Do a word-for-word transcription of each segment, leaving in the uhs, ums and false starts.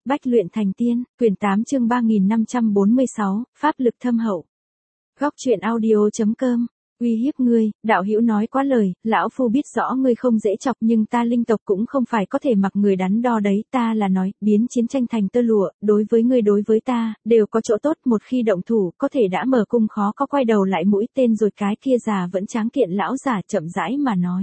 Bách luyện thành tiên, quyển tám chương ba nghìn năm trăm bốn mươi sáu, pháp lực thâm hậu. Góc truyện audio.com. Uy hiếp ngươi, đạo hữu nói quá lời, lão phu biết rõ ngươi không dễ chọc nhưng ta linh tộc cũng không phải có thể mặc người đắn đo đấy, ta là nói, biến chiến tranh thành tơ lụa, đối với ngươi đối với ta, đều có chỗ tốt, một khi động thủ, có thể đã mở cung khó có quay đầu lại. Mũi tên rồi cái kia già vẫn tráng kiện lão giả chậm rãi mà nói.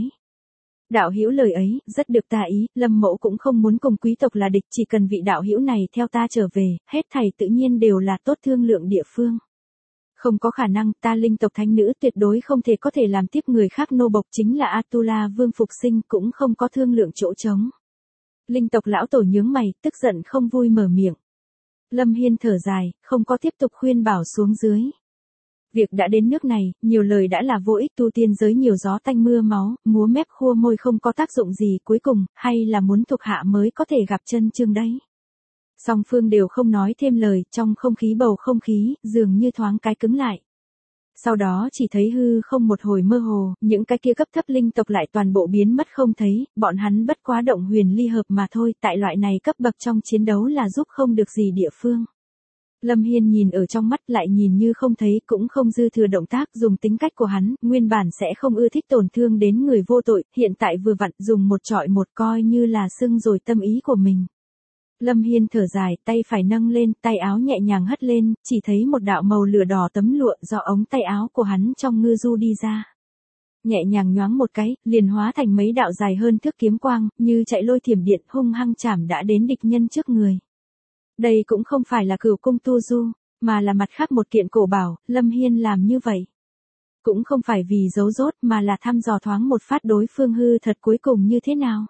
Đạo hữu lời ấy, rất được ta ý, Lâm mẫu cũng không muốn cùng quý tộc là địch, chỉ cần vị đạo hữu này theo ta trở về, hết thảy tự nhiên đều là tốt thương lượng địa phương. Không có khả năng, ta linh tộc thánh nữ tuyệt đối không thể có thể làm tiếp người khác nô bộc, chính là Atula vương phục sinh cũng không có thương lượng chỗ trống. Linh tộc lão tổ nhướng mày, tức giận không vui mở miệng. Lâm Hiên thở dài, không có tiếp tục khuyên bảo xuống dưới. Việc đã đến nước này, nhiều lời đã là vô ích, tu tiên giới nhiều gió tanh mưa máu, múa mép khua môi không có tác dụng gì, cuối cùng, hay là muốn thuộc hạ mới có thể gặp chân chương đấy. Song phương đều không nói thêm lời, trong không khí bầu không khí, dường như thoáng cái cứng lại. Sau đó chỉ thấy hư không một hồi mơ hồ, những cái kia cấp thấp linh tộc lại toàn bộ biến mất không thấy, bọn hắn bất quá động huyền ly hợp mà thôi, tại loại này cấp bậc trong chiến đấu là giúp không được gì địa phương. Lâm Hiên nhìn ở trong mắt lại nhìn như không thấy, cũng không dư thừa động tác, dùng tính cách của hắn, nguyên bản sẽ không ưa thích tổn thương đến người vô tội, hiện tại vừa vặn dùng một trọi một coi như là xưng rồi tâm ý của mình. Lâm Hiên thở dài, tay phải nâng lên, tay áo nhẹ nhàng hất lên, chỉ thấy một đạo màu lửa đỏ tấm lụa do ống tay áo của hắn trong ngư du đi ra. Nhẹ nhàng nhoáng một cái, liền hóa thành mấy đạo dài hơn thước kiếm quang, như chạy lôi thiểm điện, hung hăng chảm đã đến địch nhân trước người. Đây cũng không phải là cửu cung tu du, mà là mặt khác một kiện cổ bảo, Lâm Hiên làm như vậy. Cũng không phải vì giấu rốt mà là thăm dò thoáng một phát đối phương hư thật cuối cùng như thế nào.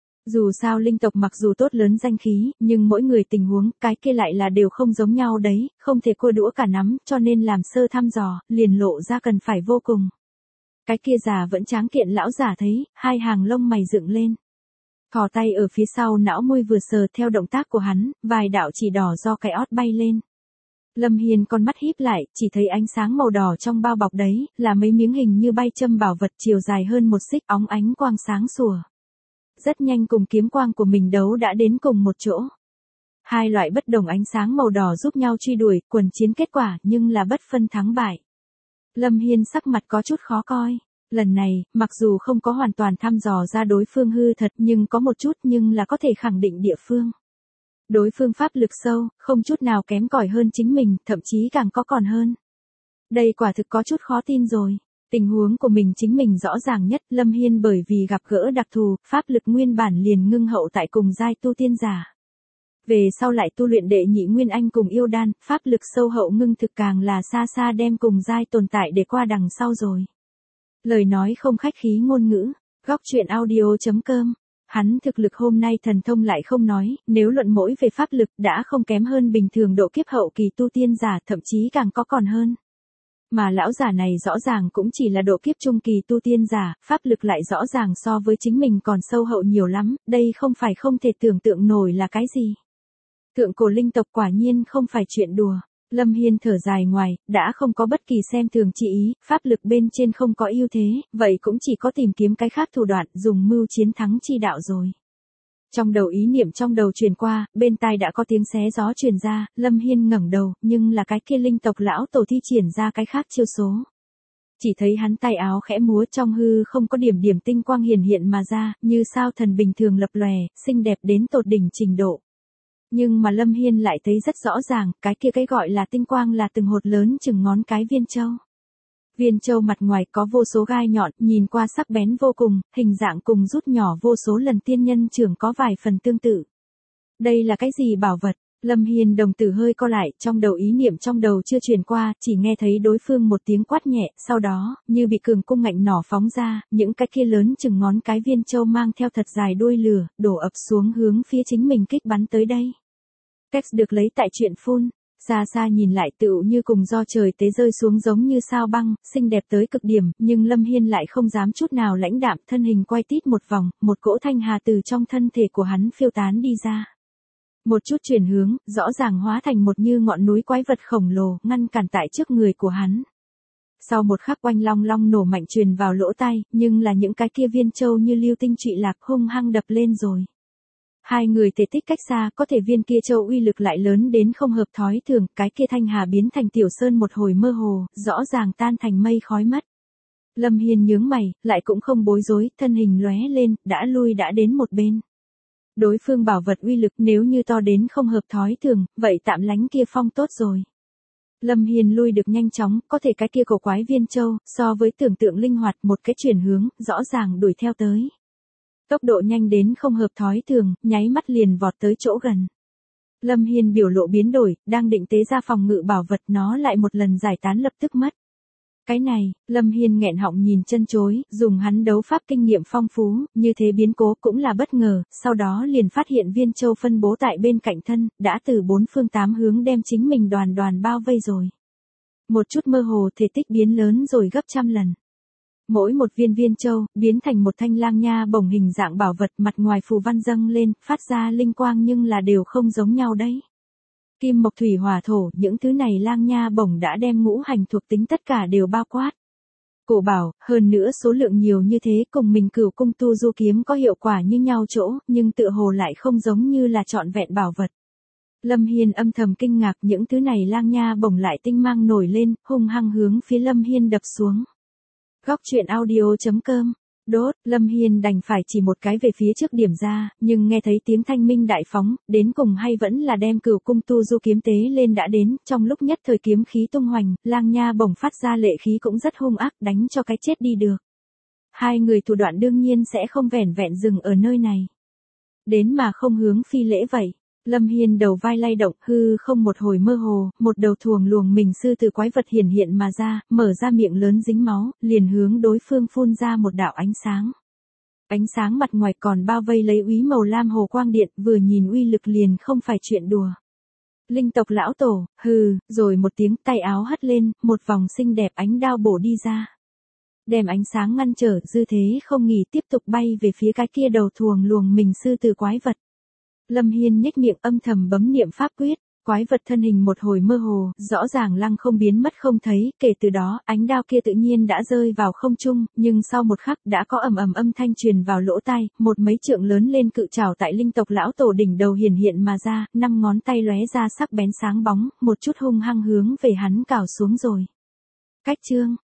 Dù sao linh tộc mặc dù tốt lớn danh khí, nhưng mỗi người tình huống, cái kia lại là đều không giống nhau đấy, không thể cua đũa cả nắm, cho nên làm sơ thăm dò, liền lộ ra cần phải vô cùng. Cái kia già vẫn tráng kiện lão giả thấy, hai hàng lông mày dựng lên. Thò tay ở phía sau não môi vừa sờ theo động tác của hắn, vài đạo chỉ đỏ do cái ót bay lên. Lâm Hiên con mắt híp lại, chỉ thấy ánh sáng màu đỏ trong bao bọc đấy, là mấy miếng hình như bay châm bảo vật chiều dài hơn một xích, óng ánh quang sáng sủa. Rất nhanh cùng kiếm quang của mình đấu đã đến cùng một chỗ. Hai loại bất đồng ánh sáng màu đỏ giúp nhau truy đuổi, quần chiến kết quả nhưng là bất phân thắng bại. Lâm Hiên sắc mặt có chút khó coi. Lần này, mặc dù không có hoàn toàn thăm dò ra đối phương hư thật nhưng có một chút nhưng là có thể khẳng định địa phương. Đối phương pháp lực sâu, không chút nào kém cỏi hơn chính mình, thậm chí càng có còn hơn. Đây quả thực có chút khó tin rồi. Tình huống của mình chính mình rõ ràng nhất, Lâm Hiên bởi vì gặp gỡ đặc thù, pháp lực nguyên bản liền ngưng hậu tại cùng giai tu tiên giả. Về sau lại tu luyện đệ nhị nguyên anh cùng yêu đan, pháp lực sâu hậu ngưng thực càng là xa xa đem cùng giai tồn tại để qua đằng sau rồi. Lời nói không khách khí ngôn ngữ, góc truyện audio.com. Hắn thực lực hôm nay thần thông lại không nói, nếu luận mỗi về pháp lực đã không kém hơn bình thường độ kiếp hậu kỳ tu tiên giả, thậm chí càng có còn hơn. Mà lão giả này rõ ràng cũng chỉ là độ kiếp trung kỳ tu tiên giả, pháp lực lại rõ ràng so với chính mình còn sâu hậu nhiều lắm, đây không phải không thể tưởng tượng nổi là cái gì. Thượng cổ linh tộc quả nhiên không phải chuyện đùa. Lâm Hiên thở dài ngoài, đã không có bất kỳ xem thường chi ý, pháp lực bên trên không có ưu thế, vậy cũng chỉ có tìm kiếm cái khác thủ đoạn, dùng mưu chiến thắng chi đạo rồi. Trong đầu ý niệm trong đầu truyền qua, bên tai đã có tiếng xé gió truyền ra, Lâm Hiên ngẩng đầu, nhưng là cái kia linh tộc lão tổ thi triển ra cái khác chiêu số. Chỉ thấy hắn tay áo khẽ múa trong hư không có điểm điểm tinh quang hiển hiện mà ra, như sao thần bình thường lập lòe, xinh đẹp đến tột đỉnh trình độ. Nhưng mà Lâm Hiên lại thấy rất rõ ràng, cái kia cái gọi là tinh quang là từng hột lớn chừng ngón cái viên châu. Viên châu mặt ngoài có vô số gai nhọn, nhìn qua sắc bén vô cùng, hình dạng cùng rút nhỏ vô số lần tiên nhân trưởng có vài phần tương tự. Đây là cái gì bảo vật? Lâm Hiên đồng tử hơi co lại, trong đầu ý niệm trong đầu chưa truyền qua, chỉ nghe thấy đối phương một tiếng quát nhẹ, sau đó, như bị cường cung ngạnh nỏ phóng ra, những cái kia lớn chừng ngón cái viên châu mang theo thật dài đuôi lửa, đổ ập xuống hướng phía chính mình kích bắn tới đây. Cách được lấy tại chuyện phun. Xa xa nhìn lại tựu như cùng do trời tế rơi xuống giống như sao băng, xinh đẹp tới cực điểm, nhưng Lâm Hiên lại không dám chút nào lãnh đạm, thân hình quay tít một vòng, một cỗ thanh hà từ trong thân thể của hắn phiêu tán đi ra. Một chút chuyển hướng, rõ ràng hóa thành một như ngọn núi quái vật khổng lồ, ngăn cản tại trước người của hắn. Sau một khắc oanh long long nổ mạnh truyền vào lỗ tai, nhưng là những cái kia viên châu như lưu tinh trụy lạc hung hăng đập lên rồi. Hai người thể tích cách xa, có thể viên kia châu uy lực lại lớn đến không hợp thói thường, cái kia thanh hà biến thành tiểu sơn một hồi mơ hồ, rõ ràng tan thành mây khói mất. Lâm Hiên nhướng mày, lại cũng không bối rối, thân hình lóe lên, đã lui đã đến một bên. Đối phương bảo vật uy lực nếu như to đến không hợp thói thường, vậy tạm lánh kia phong tốt rồi. Lâm Hiên lui được nhanh chóng, có thể cái kia cổ quái viên châu, so với tưởng tượng linh hoạt một cái chuyển hướng, rõ ràng đuổi theo tới. Tốc độ nhanh đến không hợp thói thường, nháy mắt liền vọt tới chỗ gần. Lâm Hiên biểu lộ biến đổi, đang định tế ra phòng ngự bảo vật nó lại một lần giải tán lập tức mất. Cái này, Lâm Hiên nghẹn họng nhìn chân chối, dùng hắn đấu pháp kinh nghiệm phong phú, như thế biến cố cũng là bất ngờ, sau đó liền phát hiện viên châu phân bố tại bên cạnh thân, đã từ bốn phương tám hướng đem chính mình đoàn đoàn bao vây rồi. Một chút mơ hồ thể tích biến lớn rồi gấp trăm lần. Mỗi một viên viên châu, biến thành một thanh lang nha bổng hình dạng bảo vật mặt ngoài phù văn dâng lên, phát ra linh quang nhưng là đều không giống nhau đấy. Kim mộc thủy hỏa thổ, những thứ này lang nha bổng đã đem ngũ hành thuộc tính tất cả đều bao quát. Cổ bảo, hơn nữa số lượng nhiều như thế cùng mình cửu cung tu du kiếm có hiệu quả như nhau chỗ, nhưng tựa hồ lại không giống như là trọn vẹn bảo vật. Lâm Hiên âm thầm kinh ngạc những thứ này lang nha bổng lại tinh mang nổi lên, hung hăng hướng phía Lâm Hiên đập xuống. Góc truyện audio chấm com Đốt, Lâm Hiên đành phải chỉ một cái về phía trước điểm ra, nhưng nghe thấy tiếng thanh minh đại phóng, đến cùng hay vẫn là đem cửu cung tu du kiếm tế lên đã đến, trong lúc nhất thời kiếm khí tung hoành, lang nha bổng phát ra lệ khí cũng rất hung ác đánh cho cái chết đi được. Hai người thủ đoạn đương nhiên sẽ không vẻn vẹn dừng ở nơi này. Đến mà không hướng phi lễ vậy. Lâm Hiên đầu vai lay động hư không một hồi mơ hồ, một đầu thuồng luồng mình sư từ quái vật hiển hiện mà ra, mở ra miệng lớn dính máu, liền hướng đối phương phun ra một đạo ánh sáng. Ánh sáng mặt ngoài còn bao vây lấy úy màu lam hồ quang điện, vừa nhìn uy lực liền không phải chuyện đùa. Linh tộc lão tổ, hừ, rồi một tiếng tay áo hất lên, một vòng xinh đẹp ánh đao bổ đi ra. Đem ánh sáng ngăn trở dư thế không nghỉ tiếp tục bay về phía cái kia đầu thuồng luồng mình sư từ quái vật. Lâm Hiên nhếch miệng âm thầm bấm niệm pháp quyết, quái vật thân hình một hồi mơ hồ, rõ ràng lăng không biến mất không thấy, kể từ đó, ánh đao kia tự nhiên đã rơi vào không trung, nhưng sau một khắc đã có ầm ầm âm thanh truyền vào lỗ tai, một mấy trượng lớn lên cự trảo tại linh tộc lão tổ đỉnh đầu hiển hiện mà ra, năm ngón tay lóe ra sắc bén sáng bóng, một chút hung hăng hướng về hắn cào xuống rồi. Cách chương